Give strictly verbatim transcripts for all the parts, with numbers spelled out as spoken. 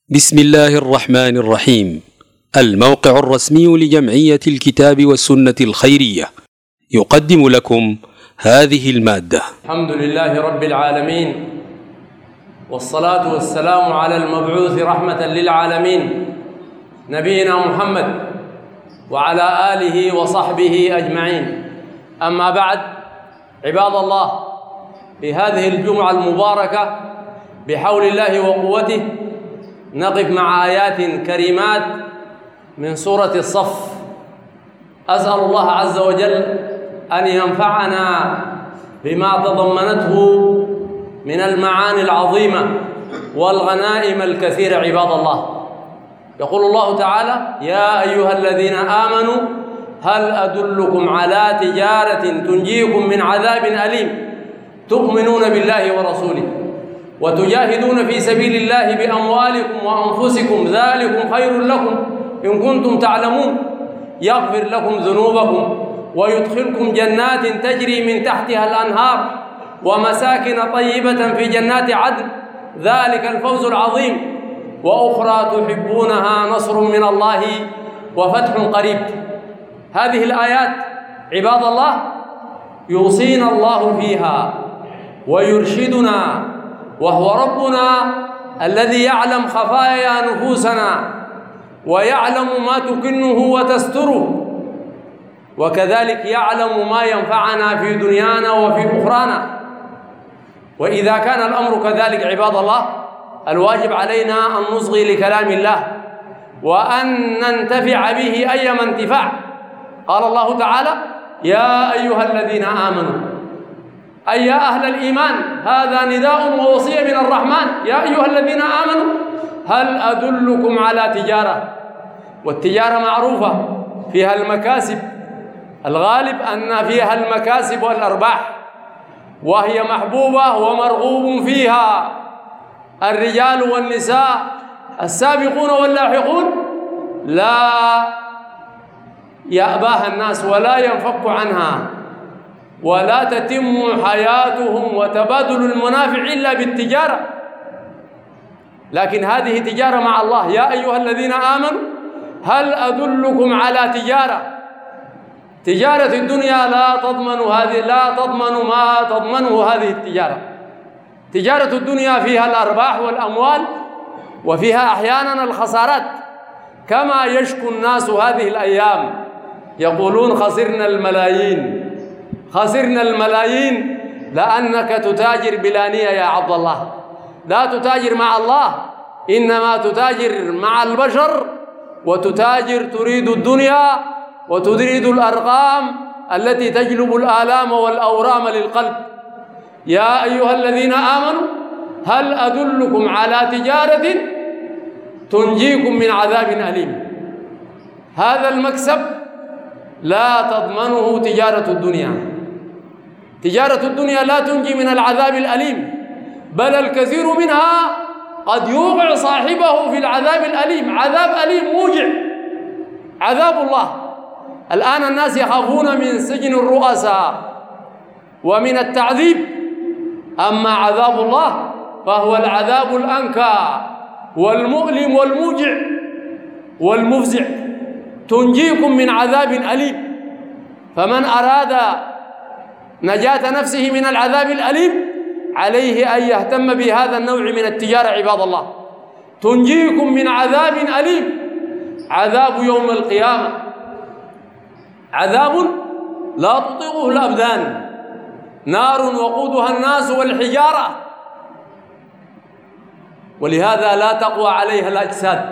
بسم الله الرحمن الرحيم. الموقع الرسمي لجمعية الكتاب والسنة الخيرية يقدم لكم هذه المادة. الحمد لله رب العالمين، والصلاة والسلام على المبعوث رحمة للعالمين نبينا محمد وعلى آله وصحبه أجمعين. أما بعد، عباد الله، في هذه الجمعة المباركة بحول الله وقوته نقف مع آيات كريمات من سورة الصف. أسأل الله عز وجل أن ينفعنا بما تضمنته من المعاني العظيمة والغنائم الكثيرة. عباد الله، يقول الله تعالى: يا أيها الذين آمنوا هل أدلكم على تجارة تنجيكم من عذاب أليم تؤمنون بالله ورسوله وتجاهدون في سبيل الله بأموالكم وأنفسكم ذلكم خير لكم إن كنتم تعلمون يغفر لكم ذنوبكم ويدخلكم جنات تجري من تحتها الأنهار ومساكن طيبة في جنات عدن ذلك الفوز العظيم وأخرى تحبونها نصر من الله وفتح قريب. هذه الآيات عباد الله يوصينا الله فيها ويرشدنا، وهو ربنا الذي يعلم خفايا نفوسنا ويعلم ما تكنه وتستره، وكذلك يعلم ما ينفعنا في دنيانا وفي أخرانا. وإذا كان الأمر كذلك عباد الله، الواجب علينا أن نصغي لكلام الله وأن ننتفع به أيما انتفاع. قال الله تعالى: يا أيها الذين آمنوا، أي يا أهل الإيمان. هذا نداء ووصية من الرحمن: يا أيها الذين آمنوا هل أدلكم على تجارة. والتجارة معروفة فيها المكاسب، الغالب أن فيها المكاسب والأرباح، وهي محبوبة ومرغوب فيها الرجال والنساء السابقون واللاحقون، لا يأباها الناس ولا ينفك عنها، ولا تتم حياتهم وتبادل المنافع إلا بالتجارة. لكن هذه تجارة مع الله. يا أيها الذين آمنوا هل أدلكم على تجارة. تجارة الدنيا لا تضمن هذه لا تضمن ما تضمنه هذه التجارة. تجارة الدنيا فيها الأرباح والأموال، وفيها أحيانا الخسارات، كما يشكو الناس هذه الأيام يقولون: خسرنا الملايين خسرنا الملايين لأنك تتاجر بلا نية يا عبد الله. لا تتاجر مع الله، إنما تتاجر مع البشر، وتتاجر تريد الدنيا وتريد الأرقام التي تجلب الآلام والأورام للقلب. يا أيها الذين آمنوا هل أدلكم على تجارة تنجيكم من عذاب أليم. هذا المكسب لا تضمنه تجارة الدنيا. تجارة الدنيا لا تنجي من العذاب الأليم، بل الكثير منها قد يوقع صاحبه في العذاب الأليم. عذاب أليم موجع، عذاب الله. الآن الناس يخافون من سجن الرؤساء ومن التعذيب، أما عذاب الله فهو العذاب الأنكى والمؤلم والموجع والمفزع. تنجيكم من عذاب أليم. فمن أراد نجاة نفسه من العذاب الأليم عليه أن يهتم بهذا النوع من التجارة. عباد الله، تنجيكم من عذاب أليم، عذاب يوم القيامة، عذاب لا تطيقه الأبدان، نار وقودها الناس والحجارة، ولهذا لا تقوى عليها الأجساد.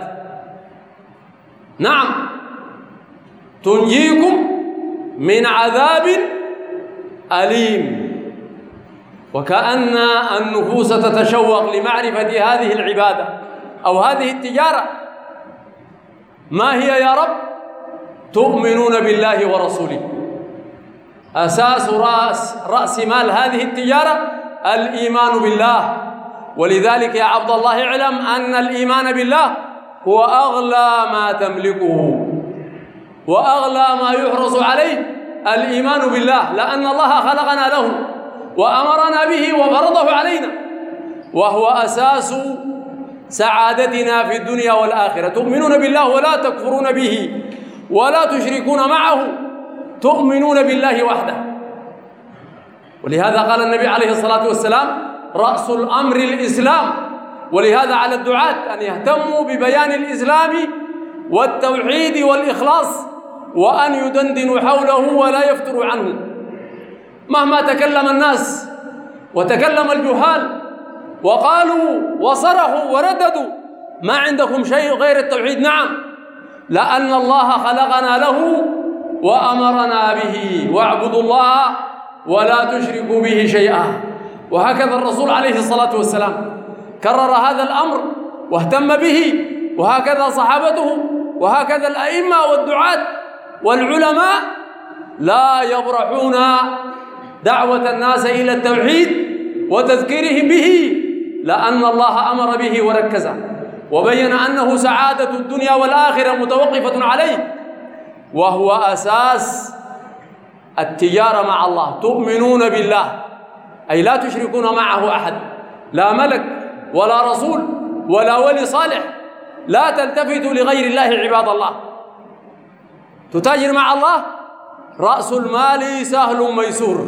نعم، تنجيكم من عذاب أليم. وكأن النفوس تتشوق لمعرفة هذه العبادة أو هذه التجارة. ما هي يا رب؟ تؤمنون بالله ورسوله. أساس رأس رأس مال هذه التجارة الإيمان بالله. ولذلك يا عبد الله اعلم أن الإيمان بالله هو أغلى ما تملكه وأغلى ما يحرص عليه الإيمان بالله، لأن الله خلقنا له وأمرنا به وفرضه علينا، وهو أساس سعادتنا في الدنيا والآخرة. تؤمنون بالله ولا تكفرون به ولا تشركون معه، تؤمنون بالله وحده. ولهذا قال النبي عليه الصلاة والسلام: رأس الأمر الإسلام. ولهذا على الدعاة أن يهتموا ببيان الإسلام والتوحيد والإخلاص، وأن يدندنوا حوله ولا يفتروا عنه. مهما تكلم الناس وتكلم الجهال وقالوا وصرخوا ورددوا، ما عندكم شيء غير التوحيد. نعم، لأن الله خلقنا له وأمرنا به، واعبدوا الله ولا تشركوا به شيئا. وهكذا الرسول عليه الصلاة والسلام كرر هذا الأمر واهتم به، وهكذا صحابته، وهكذا الأئمة والدعاة والعلماء لا يبرحون دعوة الناس إلى التوحيد وتذكيرهم به، لأن الله أمر به وركزه وبين أنه سعادة الدنيا والآخرة متوقفة عليه، وهو أساس التجارة مع الله. تؤمنون بالله أي لا تشركون معه أحد، لا ملك ولا رسول ولا ولي صالح. لا تلتفتوا لغير الله عباد الله. تتاجر مع الله، رأس المال سهل ميسور.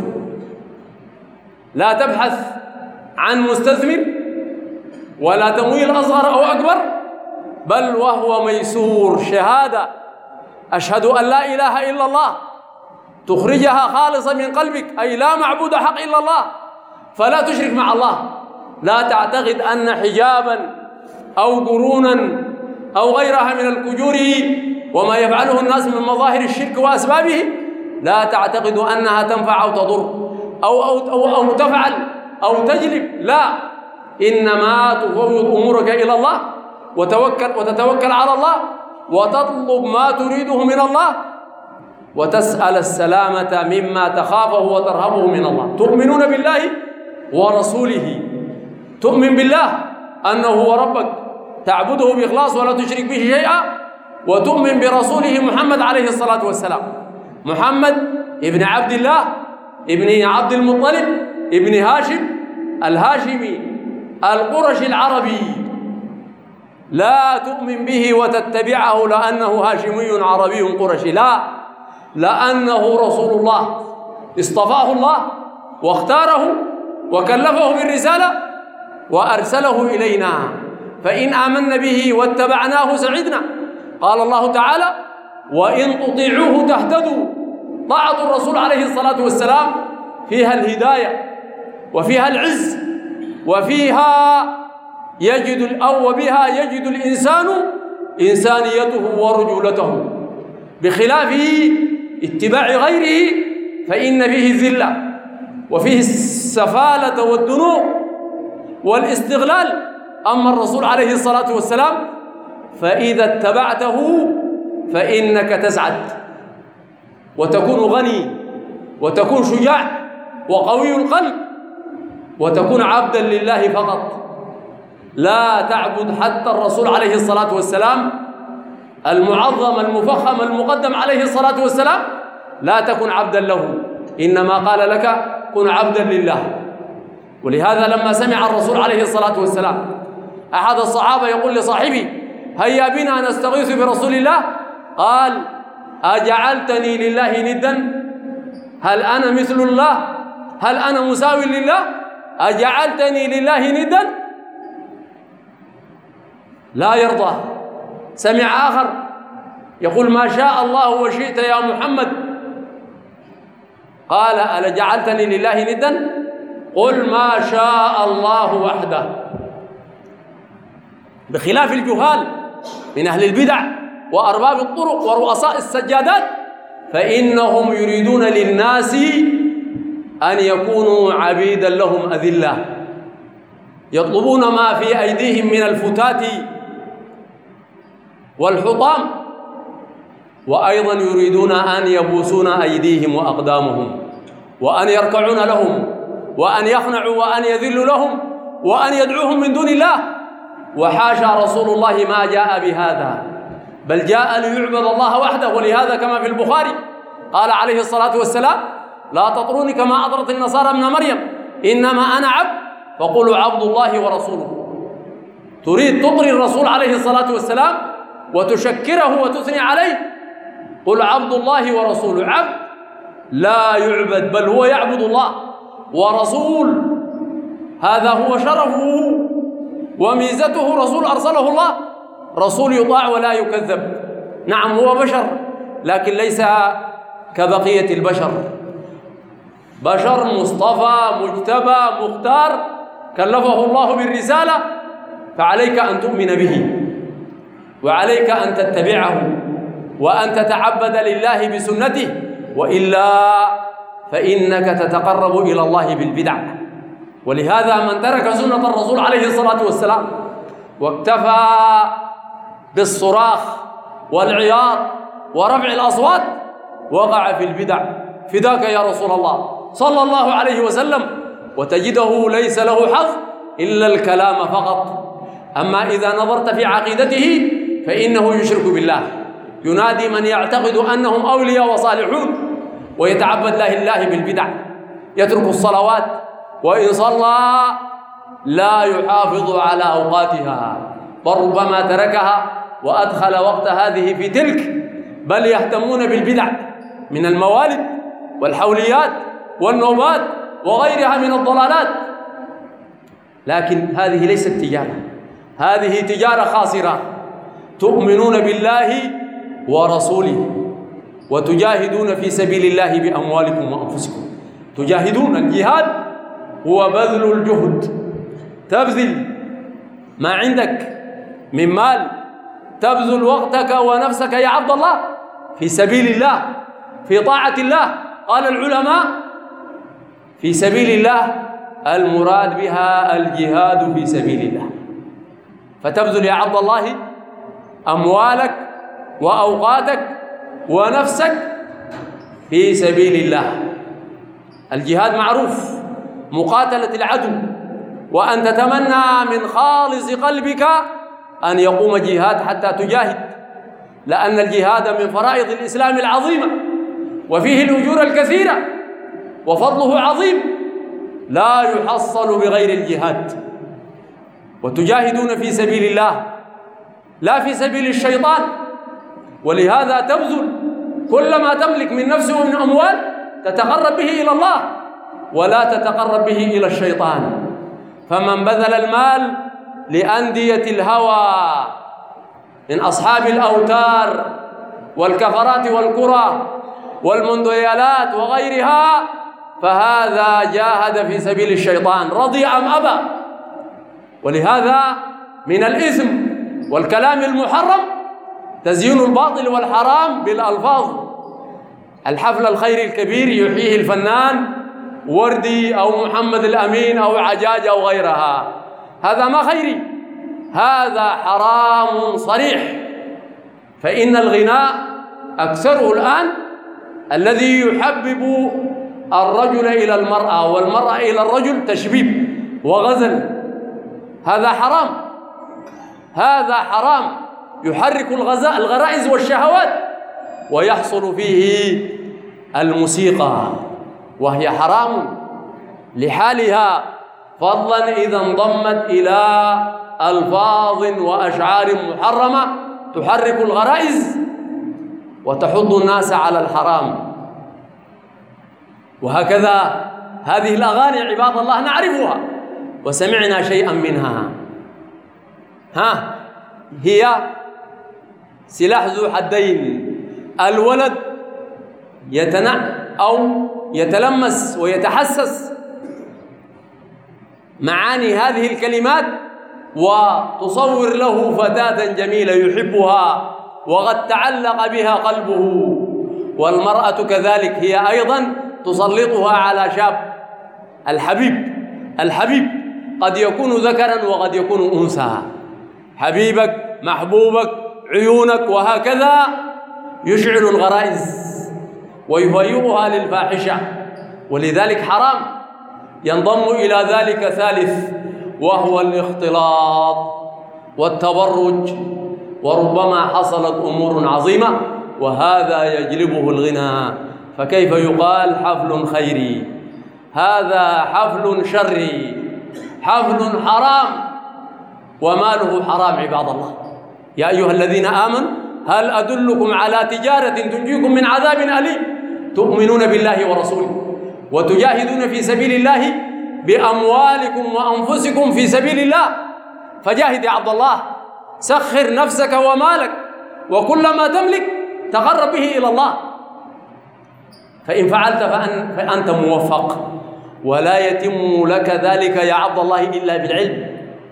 لا تبحث عن مستثمر ولا تمويل أصغر أو أكبر، بل وهو ميسور. شهادة أشهد أن لا إله إلا الله تخرجها خالصة من قلبك، أي لا معبود حق إلا الله، فلا تشرك مع الله. لا تعتقد أن حجابا أو قرونا أو غيرها من الكجور وما يفعله الناس من مظاهر الشرك وأسبابه، لا تعتقد أنها تنفع أو تضر أو, أو, أو, أو تفعل أو تجلب. لا، إنما تفوض أمورك إلى الله وتوكل وتتوكل على الله وتطلب ما تريده من الله وتسأل السلامة مما تخافه وترهبه من الله. تؤمنون بالله ورسوله، تؤمن بالله أنه هو ربك، تعبده بإخلاص ولا تشرك به شيئا، وتؤمن برسوله محمد عليه الصلاة والسلام. محمد ابن عبد الله ابن عبد المطلب ابن هاشم الهاشمي القرشي العربي. لا تؤمن به وتتبعه لأنه هاشمي عربي قرشي، لا، لأنه رسول الله اصطفاه الله واختاره وكلفه بالرسالة وأرسله إلينا، فإن آمنا به واتبعناه سعدنا. قال الله تعالى: وإن تطيعوه تهتدوا. طاعة الرسول عليه الصلاة والسلام فيها الهداية وفيها العز وفيها يجد أو بها يجد الإنسان إنسانيته ورجولته، بخلاف اتباع غيره فإن فيه الذلة وفيه السفالة والدنو والاستغلال. أما الرسول عليه الصلاة والسلام فإذا اتبعته فإنك تسعد وتكون غني وتكون شجاع وقوي القلب وتكون عبدا لله فقط. لا تعبد حتى الرسول عليه الصلاة والسلام المعظم المفخم المقدم عليه الصلاة والسلام لا تكن عبدا له، إنما قال لك كن عبدا لله. ولهذا لما سمع الرسول عليه الصلاة والسلام أحد الصحابة يقول لصاحبه: هيا بنا نستغيث برسول الله، قال: أجعلتني لله ندا؟ هل أنا مثل الله؟ هل أنا مساوي لله؟ أجعلتني لله ندا؟ لا يرضى. سمع آخر يقول: ما شاء الله وشئت يا محمد، قال: ألا جعلتني لله ندا؟ قل ما شاء الله وحده. بخلاف الجهال من أهل البدع وأرباب الطرق ورؤساء السجادات، فإنهم يريدون للناس أن يكونوا عبيدا لهم أذلة، يطلبون ما في أيديهم من الفتات والحطام، وأيضا يريدون أن يبوسون أيديهم وأقدامهم وأن يركعون لهم وأن يخنعوا وأن يذلوا لهم وأن يدعوهم من دون الله. وحاشا رسول الله ما جاء بهذا، بل جاء ليعبد الله وحده. ولهذا كما في البخاري قال عليه الصلاة والسلام: لا تطروني كما أطرت النصارى ابن مريم، إنما أنا عبد فقولوا عبد الله ورسوله. تريد تطري الرسول عليه الصلاة والسلام وتشكره وتثني عليه؟ قل عبد الله ورسوله. عبد لا يعبد، بل هو يعبد الله. ورسول هذا هو شرفه وميزته، رسول أرسله الله، رسول يطاع ولا يكذب. نعم هو بشر، لكن ليس كبقية البشر، بشر مصطفى مجتبى مختار كلفه الله بالرسالة، فعليك أن تؤمن به، وعليك أن تتبعه، وأن تتعبد لله بسنته، وإلا فإنك تتقرب إلى الله بالبدع. ولهذا من ترك سنة الرسول عليه الصلاة والسلام واكتفى بالصراخ والعياط ورفع الأصوات وقع في البدع. فداك يا رسول الله صلى الله عليه وسلم، وتجده ليس له حظ إلا الكلام فقط. أما إذا نظرت في عقيدته فإنه يشرك بالله، ينادي من يعتقد أنهم أولياء وصالحون ويتعبد لله بالبدع، يترك الصلوات، وإن صلى لا يحافظ على أوقاتها، بل ربما تركها وأدخل وقت هذه في تلك، بل يهتمون بالبدع من الموالد والحوليات والنوبات وغيرها من الضلالات. لكن هذه ليست تجارة، هذه تجارة خاسرة. تؤمنون بالله ورسوله وتجاهدون في سبيل الله بأموالكم وأنفسكم. تجاهدون، الجهاد هو بذل الجهد، تبذل ما عندك من مال، تبذل وقتك ونفسك يا عبد الله في سبيل الله، في طاعة الله. قال العلماء في سبيل الله المراد بها الجهاد في سبيل الله، فتبذل يا عبد الله أموالك وأوقاتك ونفسك في سبيل الله. الجهاد معروف، مقاتلة العدو، وأن تتمنى من خالص قلبك أن يقوم جهاد حتى تجاهد، لأن الجهاد من فرائض الإسلام العظيمة، وفيه الأجور الكثيرة، وفضله عظيم لا يحصل بغير الجهاد. وتجاهدون في سبيل الله لا في سبيل الشيطان، ولهذا تبذل كل ما تملك من نفس ومن أموال تتقرب به إلى الله، ولا تتقرب به إلى الشيطان. فمن بذل المال لأندية الهوى من أصحاب الأوتار والكفرات والكرة والمونديالات وغيرها، فهذا جاهد في سبيل الشيطان، رضي أم أبى. ولهذا من الإثم والكلام المحرم تزيين الباطل والحرام بالألفاظ. الحفل الخير الكبير يحييه الفنان وردي أو محمد الأمين أو عجاج أو غيرها، هذا ما خيري، هذا حرام صريح. فإن الغناء أكثره الآن الذي يحبب الرجل إلى المرأة والمرأة إلى الرجل تشبيب وغزل، هذا حرام، هذا حرام، يحرك الغرائز والشهوات، ويحصل فيه الموسيقى وهي حرام لحالها، فضلا إذا انضمت إلى ألفاظ وأشعار محرمة تحرك الغرائز وتحض الناس على الحرام. وهكذا هذه الأغاني عباد الله نعرفها وسمعنا شيئا منها، ها هي سلاح ذو حدين. الولد يتنع أو يتلمس ويتحسس معاني هذه الكلمات، وتصور له فتاة جميلة يحبها وقد تعلق بها قلبه، والمرأة كذلك هي أيضا تسلطها على شاب. الحبيب الحبيب قد يكون ذكرا وقد يكون أنثى، حبيبك محبوبك عيونك، وهكذا يشعل الغرائز ويهيئها للفاحشة. ولذلك حرام. ينضم إلى ذلك ثالث وهو الاختلاط والتبرج، وربما حصلت أمور عظيمة وهذا يجلبه الغنى. فكيف يقال حفل خيري؟ هذا حفل شري، حفل حرام، وماله حرام عباد الله. يا أيها الذين آمنوا هل أدلكم على تجارة تنجيكم من عذاب أليم تؤمنون بالله ورسوله وتجاهدون في سبيل الله بأموالكم وأنفسكم في سبيل الله. فجاهد يا عبد الله، سخر نفسك ومالك وكل ما تملك تقرب به إلى الله، فإن فعلت فأن فأنت موفق. ولا يتم لك ذلك يا عبد الله إلا بالعلم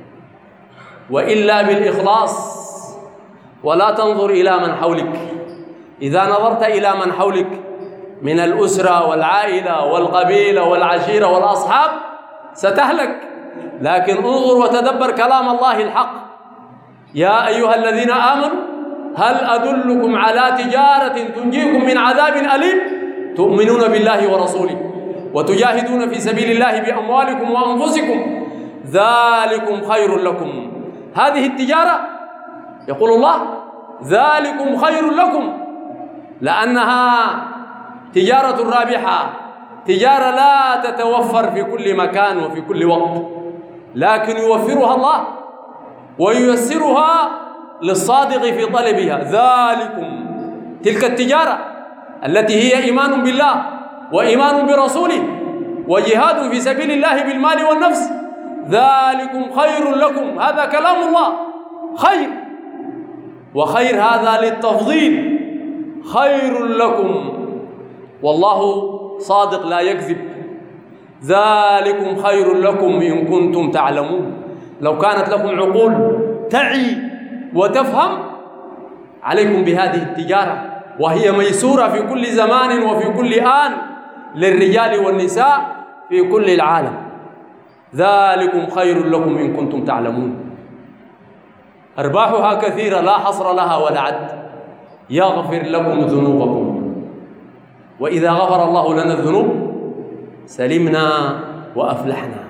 وإلا بالإخلاص. ولا تنظر إلى من حولك. إذا نظرت إلى من حولك من الأسرة والعائلة والقبيلة والعشيرة والأصحاب ستهلك، لكن انظر وتدبر كلام الله الحق. يا أيها الذين آمنوا هل أدلكم على تجارة تنجيكم من عذاب أليم تؤمنون بالله ورسوله وتجاهدون في سبيل الله بأموالكم وأنفسكم ذلكم خير لكم. هذه التجارة يقول الله ذلكم خير لكم، لأنها تجارة رابحة، تجارة لا تتوفر في كل مكان وفي كل وقت، لكن يوفرها الله وييسرها للصادق في طلبها. ذلكم، تلك التجارة التي هي إيمان بالله وإيمان برسوله وجهاد في سبيل الله بالمال والنفس، ذلكم خير لكم. هذا كلام الله خير، وخير هذا للتفضيل، خير لكم والله صادق لا يكذب. ذلكم خير لكم إن كنتم تعلمون. لو كانت لكم عقول تعي وتفهم عليكم بهذه التجارة، وهي ميسورة في كل زمان وفي كل آن للرجال والنساء في كل العالم. ذلكم خير لكم إن كنتم تعلمون. أرباحها كثيرة لا حصر لها ولا عد. يغفر لكم ذنوبكم، وإذا غفر الله لنا الذنوب سلمنا وأفلحنا.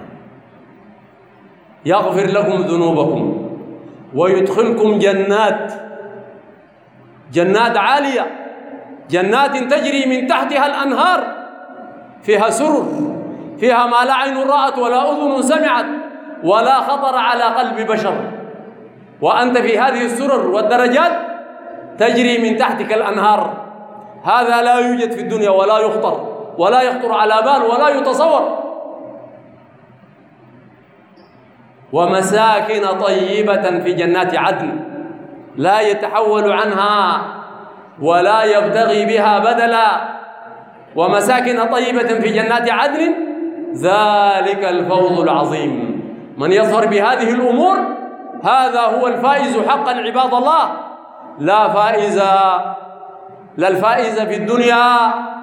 يغفر لكم ذنوبكم ويدخلكم جنات، جنات عالية، جنات تجري من تحتها الأنهار، فيها سرر، فيها ما لا عين رأت ولا أذن سمعت ولا خطر على قلب بشر. وأنت في هذه السرر والدرجات تجري من تحتك الأنهار. هذا لا يوجد في الدنيا ولا يخطر ولا يخطر على بال ولا يتصور. ومساكن طيبة في جنات عدن لا يتحول عنها ولا يبتغي بها بدلا. ومساكن طيبة في جنات عدن ذلك الفوز العظيم. من يظهر بهذه الأمور هذا هو الفائز حقا عباد الله. لا فائز لا الفائز في الدنيا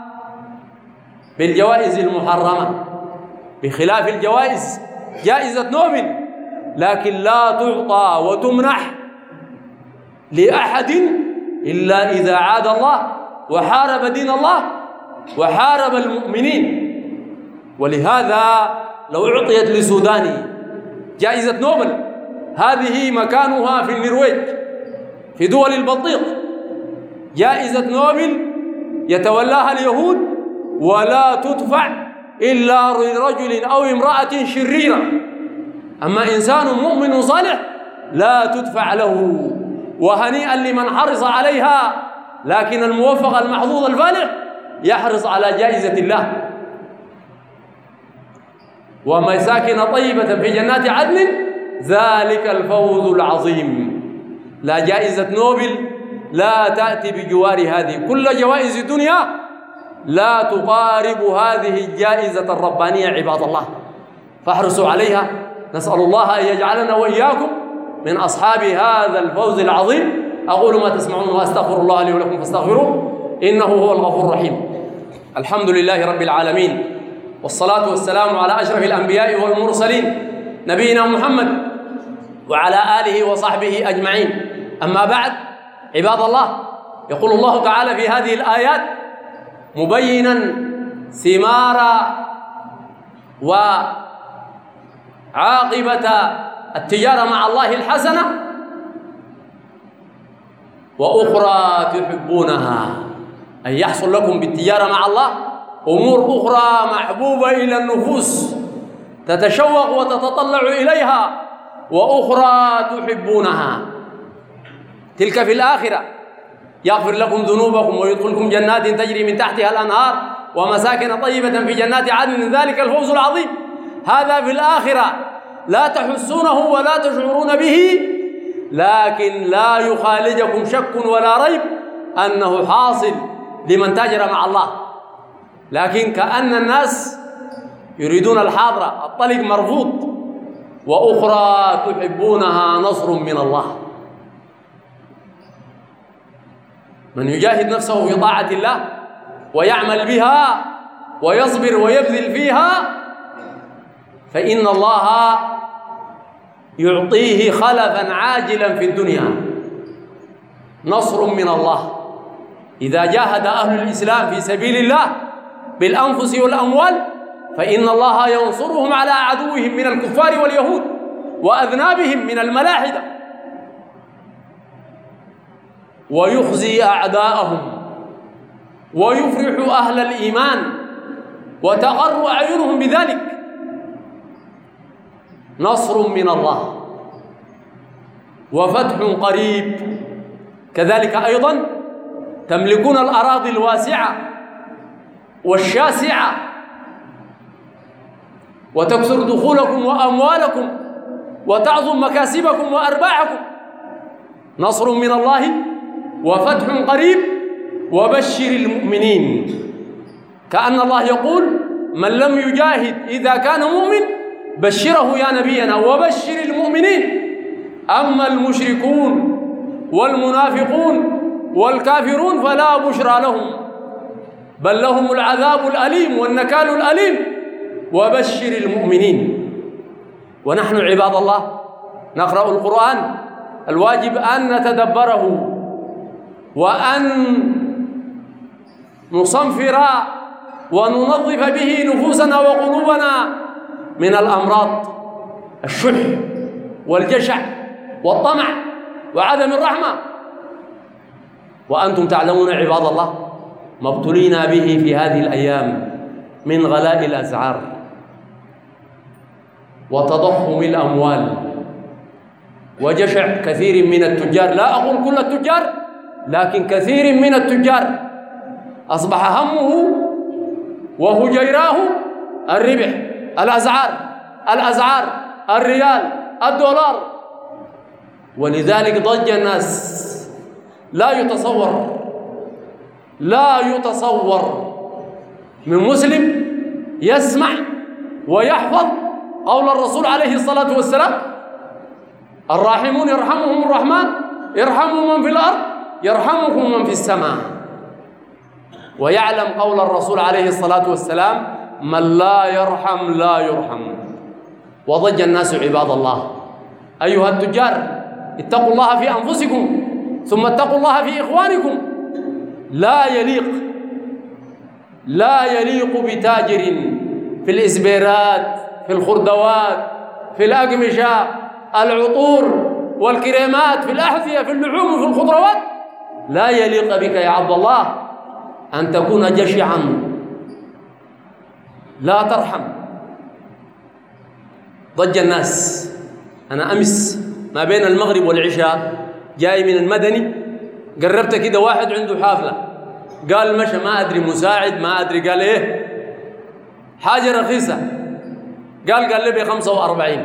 بالجوائز المحرمة، بخلاف الجوائز جائزة نوبل، لكن لا تعطى وتمنح لأحد إلا إذا عاد الله وحارب دين الله وحارب المؤمنين. ولهذا لو أعطيت لسوداني جائزة نوبل، هذه مكانها في النرويج في دول البلطيق، جائزة نوبل يتولاها اليهود ولا تدفع إلا لرجل أو امرأة شريرة. أما إنسان مؤمن صالح لا تدفع له، وهنيئا لمن حرص عليها. لكن الموفق المحظوظ الفالح يحرص على جائزة الله. ومساكن طيبة في جنات عدن ذلك الفوز العظيم. لا جائزة نوبل لا تأتي بجوار هذه. كل جوائز الدنيا لا تقارب هذه الجائزة الربانية عباد الله، فاحرصوا عليها. نسأل الله أن يجعلنا وإياكم من أصحاب هذا الفوز العظيم. أقول ما تسمعون وأستغفر الله لي ولكم فاستغفروه إنه هو الغفور الرحيم. الحمد لله رب العالمين، والصلاة والسلام على أشرف الأنبياء والمرسلين نبينا محمد وعلى آله وصحبه أجمعين. أما بعد عباد الله، يقول الله تعالى في هذه الآيات مبينا ثمار وعاقبة التجارة مع الله الحسنة، وأخرى تحبونها، أن يحصل لكم بالتجارة مع الله أمور أخرى محبوبة إلى النفوس تتشوق وتتطلع إليها وأخرى تحبونها. تلك في الآخرة، يغفر لكم ذنوبكم ويدخلكم جنات تجري من تحتها الأنهار ومساكن طيبة في جنات عدن، ذلك الفوز العظيم. هذا في الآخرة لا تحسونه ولا تشعرون به، لكن لا يخالجكم شك ولا ريب أنه حاصل لمن تاجر مع الله. لكن كأن الناس يريدون الحاضرة، الطلق مرفوض. وأخرى تحبونها نصر من الله. من يجاهد نفسه في طاعة الله ويعمل بها ويصبر ويبذل فيها فإن الله يعطيه خلفا عاجلا في الدنيا، نصر من الله. إذا جاهد أهل الإسلام في سبيل الله بالأنفس والأموال فإن الله ينصرهم على عدوهم من الكفار واليهود وأذنابهم من الملاحدة، ويخزي أعداءهم ويفرح أهل الإيمان وتقر أعينهم بذلك. نصر من الله وفتح قريب. كذلك أيضا تملكون الأراضي الواسعة والشاسعة وتكثر دخولكم وأموالكم وتعظم مكاسبكم وأرباحكم. نصر من الله وفتح قريب وبشر المؤمنين. كأن الله يقول: من لم يجاهد إذا كان مؤمن بشره يا نبينا وبشر المؤمنين. أما المشركون والمنافقون والكافرون فلا بشرى لهم، بل لهم العذاب الأليم والنكال الأليم. وبشر المؤمنين. ونحن عباد الله نقرأ القرآن، الواجب أن نتدبره وأن نصنفر وننظف به نفوسنا وقلوبنا من الأمراض، الشح والجشع والطمع وعدم الرحمة. وأنتم تعلمون عباد الله ما ابتلينا به في هذه الأيام من غلاء الأسعار وتضخم الأموال وجشع كثير من التجار. لا أقول كل التجار، لكن كثير من التجار أصبح همه وهجيراه الربح، الأسعار الأسعار الريال الدولار. ولذلك ضج الناس. لا يتصور لا يتصور من مسلم يسمع ويحفظ قول الرسول عليه الصلاة والسلام: الراحمون يرحمهم الرحمن ارحموا من في الأرض يرحمكم من في السماء. ويعلم قول الرسول عليه الصلاة والسلام: من لا يرحم لا يرحم. وضج الناس عباد الله. أيها التجار اتقوا الله في أنفسكم ثم اتقوا الله في إخوانكم. لا يليق لا يليق بتاجر في الإسبيرات، في الخردوات، في الأقمشة، العطور والكريمات، في الأحذية، في اللحوم وفي الخضروات، لا يليق بك يا عبد الله أن تكون جشعا لا ترحم. ضج الناس. أنا أمس ما بين المغرب والعشاء جاي من المدني، قربت كده واحد عنده حافلة، قال مشى ما أدري مساعد ما أدري قال إيه حاجة رخيصة، قال قال لي ب خمسة وأربعين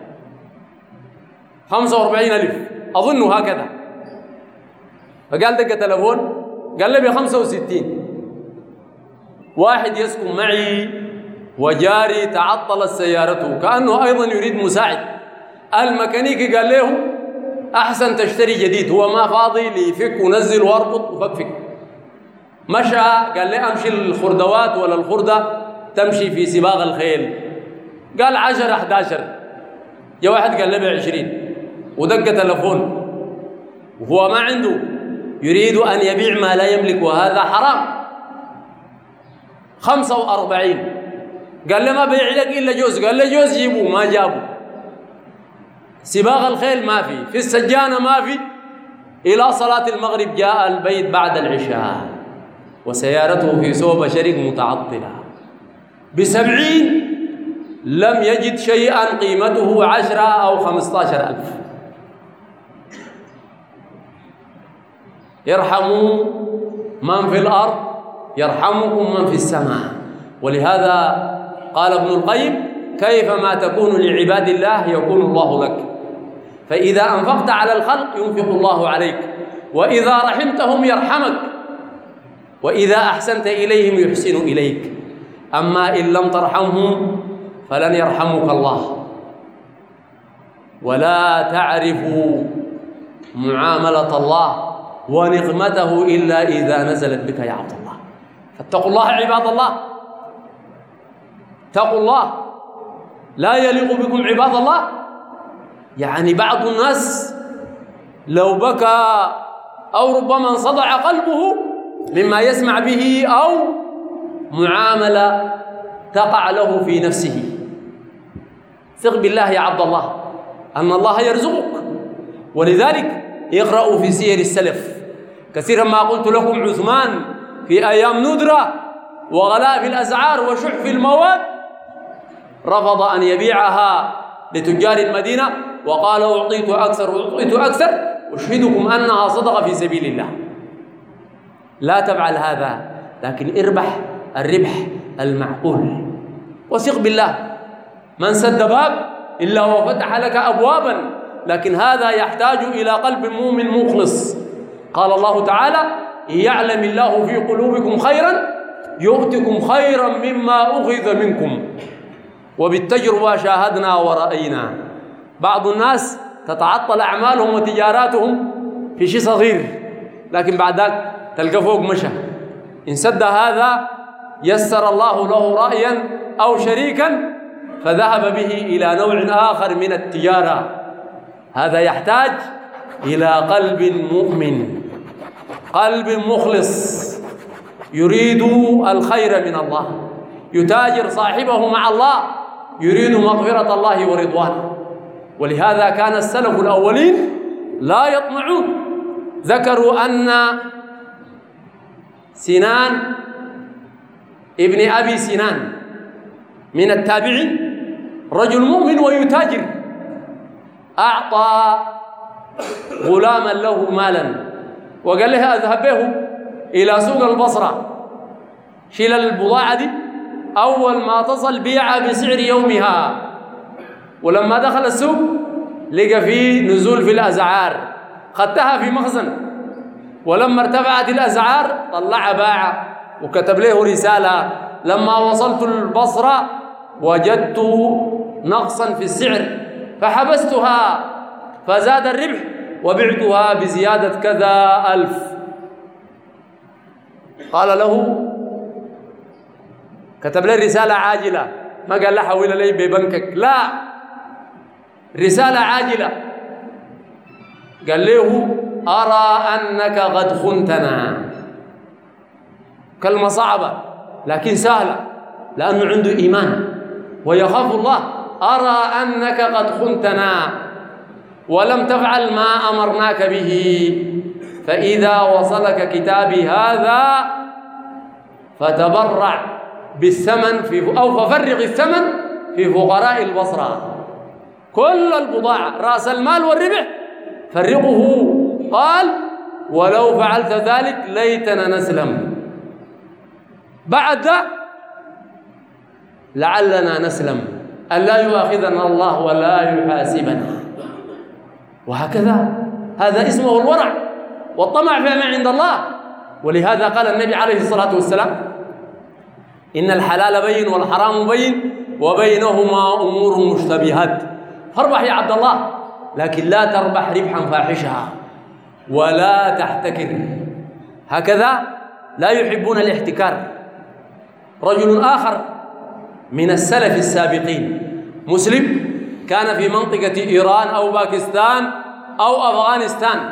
خمسة وأربعين ألف أظن هكذا. فقال دق تلفون قال لي ب خمسة وستين. واحد يسكن معي وجاري تعطلت سيارته كأنه أيضا يريد مساعد. الميكانيكي قال له أحسن تشتري جديد، هو ما فاضي ليفك ونزل واربط وفكفك. مشى قال لي أمشي الخردوات ولا الخردة تمشي في سباق الخيل، قال عشرة أحداشر. جاء واحد قال لي بعشرين ودق تلفون وهو ما عنده، يريد أن يبيع ما لا يملك وهذا حرام. خمسة وأربعين قال لي ما بيع لك إلا جوز، قال لي جوز جيبوه ما جابوا. سباق الخيل ما في، في السجانة ما في. إلى صلاة المغرب جاء البيت بعد العشاء وسيارته في صوب شرق متعطلة بسبعين لم يجد شيئا قيمته عشرة أو خمسة عشر ألف. يرحموا من في الأرض يرحمكم من في السماء. ولهذا قال ابن القيم: كيفما تكون لعباد الله يكون الله لك. فإذا أنفقت على الخلق ينفق الله عليك، وإذا رحمتهم يرحمك، وإذا أحسنت إليهم يحسن إليك. أما إن لم ترحمهم فلن يرحمك الله. ولا تعرف معاملة الله ونقمته إلا إذا نزلت بك يا عبد الله. فاتقوا الله عباد الله، اتقوا الله. لا يليق بكم عباد الله. يعني بعض الناس لو بكى أو ربما انصدع قلبه مما يسمع به أو معاملة تقع له في نفسه. ثق بالله يا عبد الله أن الله يرزقك. ولذلك اقرأوا في سير السلف. كثيرا ما قلت لكم عثمان في أيام ندرة وغلاء في الأسعار وشح في المواد رفض أن يبيعها لتجار المدينة وقال: أعطيت أكثر وأعطيت أكثر، أشهدكم أنها صدقة في سبيل الله. لا تفعل هذا، لكن اربح الربح المعقول. وثق بالله، من سد باب إلا وفتح لك أبوابا، لكن هذا يحتاج إلى قلب مؤمن مخلص. قال الله تعالى: إن يعلم الله في قلوبكم خيرا يؤتكم خيرا مما أخذ منكم. وبالتجربة شاهدنا ورأينا. بعض الناس تتعطل أعمالهم وتجاراتهم في شيء صغير، لكن بعد ذلك تلقى فوق مشى. إن سد هذا يسر الله له رأيا أو شريكا فذهب به إلى نوع آخر من التجارة. هذا يحتاج إلى قلب مؤمن، قلب مخلص يريد الخير من الله، يتاجر صاحبه مع الله، يريد مغفرة الله ورضوانه. ولهذا كان السلف الأولين لا يطمعون. ذكروا أن سنان ابن أبي سنان من التابعين رجل مؤمن ويتاجر، أعطى غلاما له مالا وقال له: أذهب به إلى سوق البصرة، شيل البضاعة دي، أول ما تصل بيعها بسعر يومها. ولما دخل السوق لقى فيه نزول في الأسعار، خدتها في مخزن، ولما ارتفعت الأسعار طلع باعة وكتب له رسالة: لما وصلت البصرة وجدت نقصا في السعر فحبستها فزاد الربح وبعتها بزيادة كذا ألف. قال له، كتب له رسالة عاجلة، ما قال له حول لي ببنكك، لا، رسالة عاجلة. قال له: أرى أنك قد خنتنا. كلمة صعبة لكن سهلة، لأنه عنده إيمان ويخاف الله. أرى أنك قد خنتنا ولم تفعل ما أمرناك به، فإذا وصلك كتابي هذا فتبرع بالثمن في أو ففرغ الثمن في فقراء البصرة. كل البضاعة رأس المال والربح فرقه. قال: ولو فعلت ذلك ليتنا نسلم، بعد لعلنا نسلم، أن لا يؤاخذنا الله ولا يحاسبنا. وهكذا هذا اسمه الورع والطمع فيما عند الله. ولهذا قال النبي عليه الصلاة والسلام: إن الحلال بين والحرام بين وبينهما أمور مشتبهات. فاربح يا عبد الله، لكن لا تربح ربحا فاحشا ولا تحتكر. هكذا لا يحبون الاحتكار. رجل آخر من السلف السابقين مسلم كان في منطقة إيران أو باكستان أو أفغانستان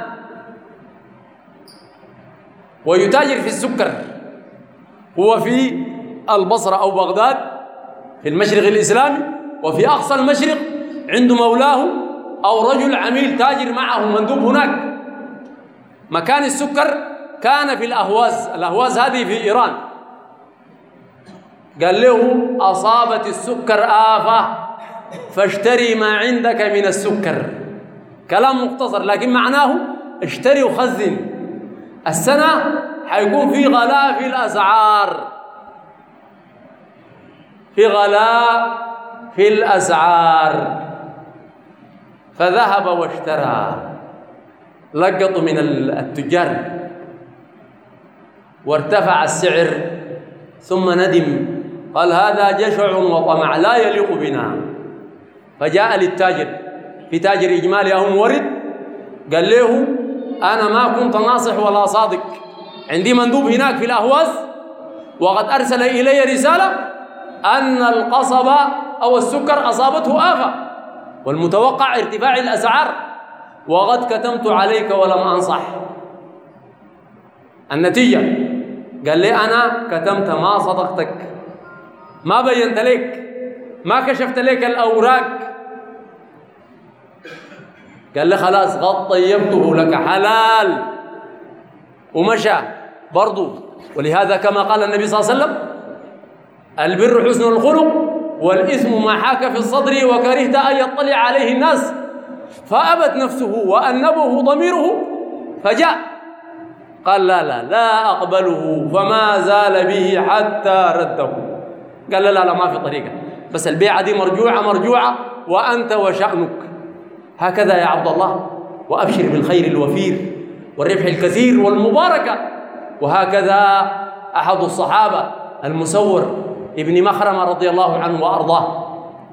ويتاجر في السكر. هو في البصرة أو بغداد في المشرق الإسلامي، وفي أقصى المشرق عنده مولاه أو رجل عميل تاجر معه مندوب هناك. مكان السكر كان في الأهواز. الأهواز هذه في إيران. قال له أصابت السكر آفة فاشتري ما عندك من السكر. كلام مختصر لكن معناه اشتري وخزن، السنة حيكون في غلاء في الأسعار، في غلاء في الأسعار. فذهب واشترى، لقطوا من التجار وارتفع السعر، ثم ندم قال هذا جشع وطمع لا يليق بنا. فجاء للتاجر، في تاجر إجمالي أو مورد، قال له أنا ما كنت ناصح ولا صادق، عندي مندوب هناك في الأهواز وقد أرسل إلي رسالة أن القصب أو السكر أصابته آفة والمتوقع ارتفاع الأسعار، وقد كتمت عليك ولم أنصح. النتيجة قال لي أنا كتمت، ما صدقتك، ما بينت لك، ما كشفت لك الأوراق. قال لي خلاص قد طيبته لك حلال، ومشى برضو. ولهذا كما قال النبي صلى الله عليه وسلم البر حسن الخلق والإثم ما حاك في الصدر وكرهت أن يطلع عليه الناس، فأبت نفسه وأنبه ضميره فجاء قال لا لا لا أقبله، فما زال به حتى رده. قال لا لا لا ما في طريقة، بس البيعة دي مرجوعة مرجوعة وأنت وشأنك. هكذا يا عبد الله، وأبشر بالخير الوفير والربح الكثير والمباركة. وهكذا أحد الصحابة المسور ابن مخرمة رضي الله عنه وأرضاه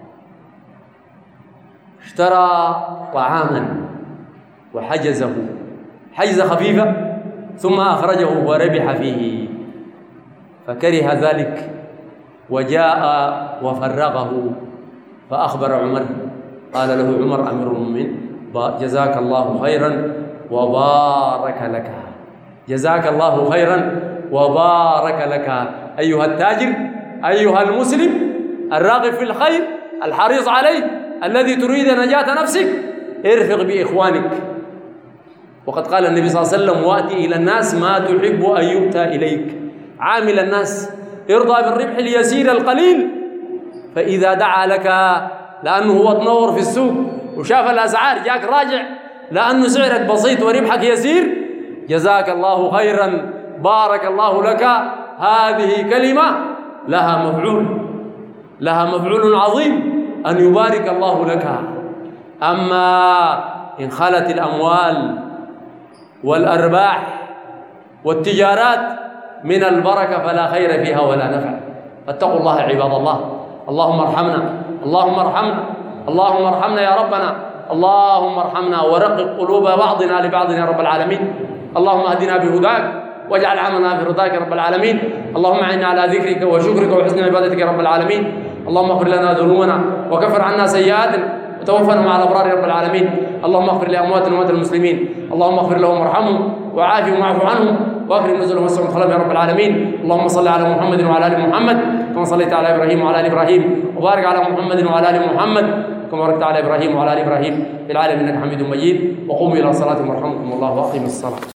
اشترى طعاما وحجزه حجزة خفيفة ثم أخرجه وربح فيه، فكره ذلك وجاء وفرغه فأخبر عمر، قال له عمر أمير المؤمنين جزاك الله خيرا وبارك لك، جزاك الله خيرا وبارك لك أيها التاجر، أيها المسلم الراغب في الخير الحريص عليه الذي تريد نجاة نفسك، ارفق بإخوانك. وقد قال النبي صلى الله عليه وسلم وأتي إلى الناس ما تحب أن يؤتى إليك. عامل الناس، ارضى بالربح اليسير القليل، فإذا دعا لك لأنه هو تنور في السوق وشاف الأسعار جاك راجع لأنه سعرك بسيط وربحك يسير، جزاك الله خيرا بارك الله لك، هذه كلمة لها مفعول، لها مفعول عظيم أن يبارك الله لك. أما إن خلت الأموال والأرباح والتجارات من البركة فلا خير فيها ولا نفع. فاتقوا الله عباد الله. اللهم ارحمنا، اللهم ارحمنا، اللهم ارحمنا يا ربنا، اللهم ارحمنا ورقق قلوب بعضنا لبعض يا رب العالمين. اللهم اهدنا بهداك واجعل عملنا في رضاك يا رب العالمين. اللهم اعنا على ذكرك وشكرك وحسن عبادتك يا رب العالمين. اللهم اغفر لنا ذنوبنا وكفر عنا سيئاتنا وتوفنا مع الابرار يا رب العالمين. اللهم اغفر لامواتنا واموات المسلمين، اللهم اغفر لهم وارحمهم وعافهم واعف عنهم واكرم نزلهم واسع مدخلهم يا رب العالمين. اللهم صل على محمد وعلى ال محمد كما صليت على ابراهيم وعلى ال ابراهيم، وبارك على محمد وعلى ال محمد كما باركت على ابراهيم وعلى ال ابراهيم في العالمين انك حميد مجيد. وقوموا الى صلاتكم ورحمكم الله واقيموا الصلاه.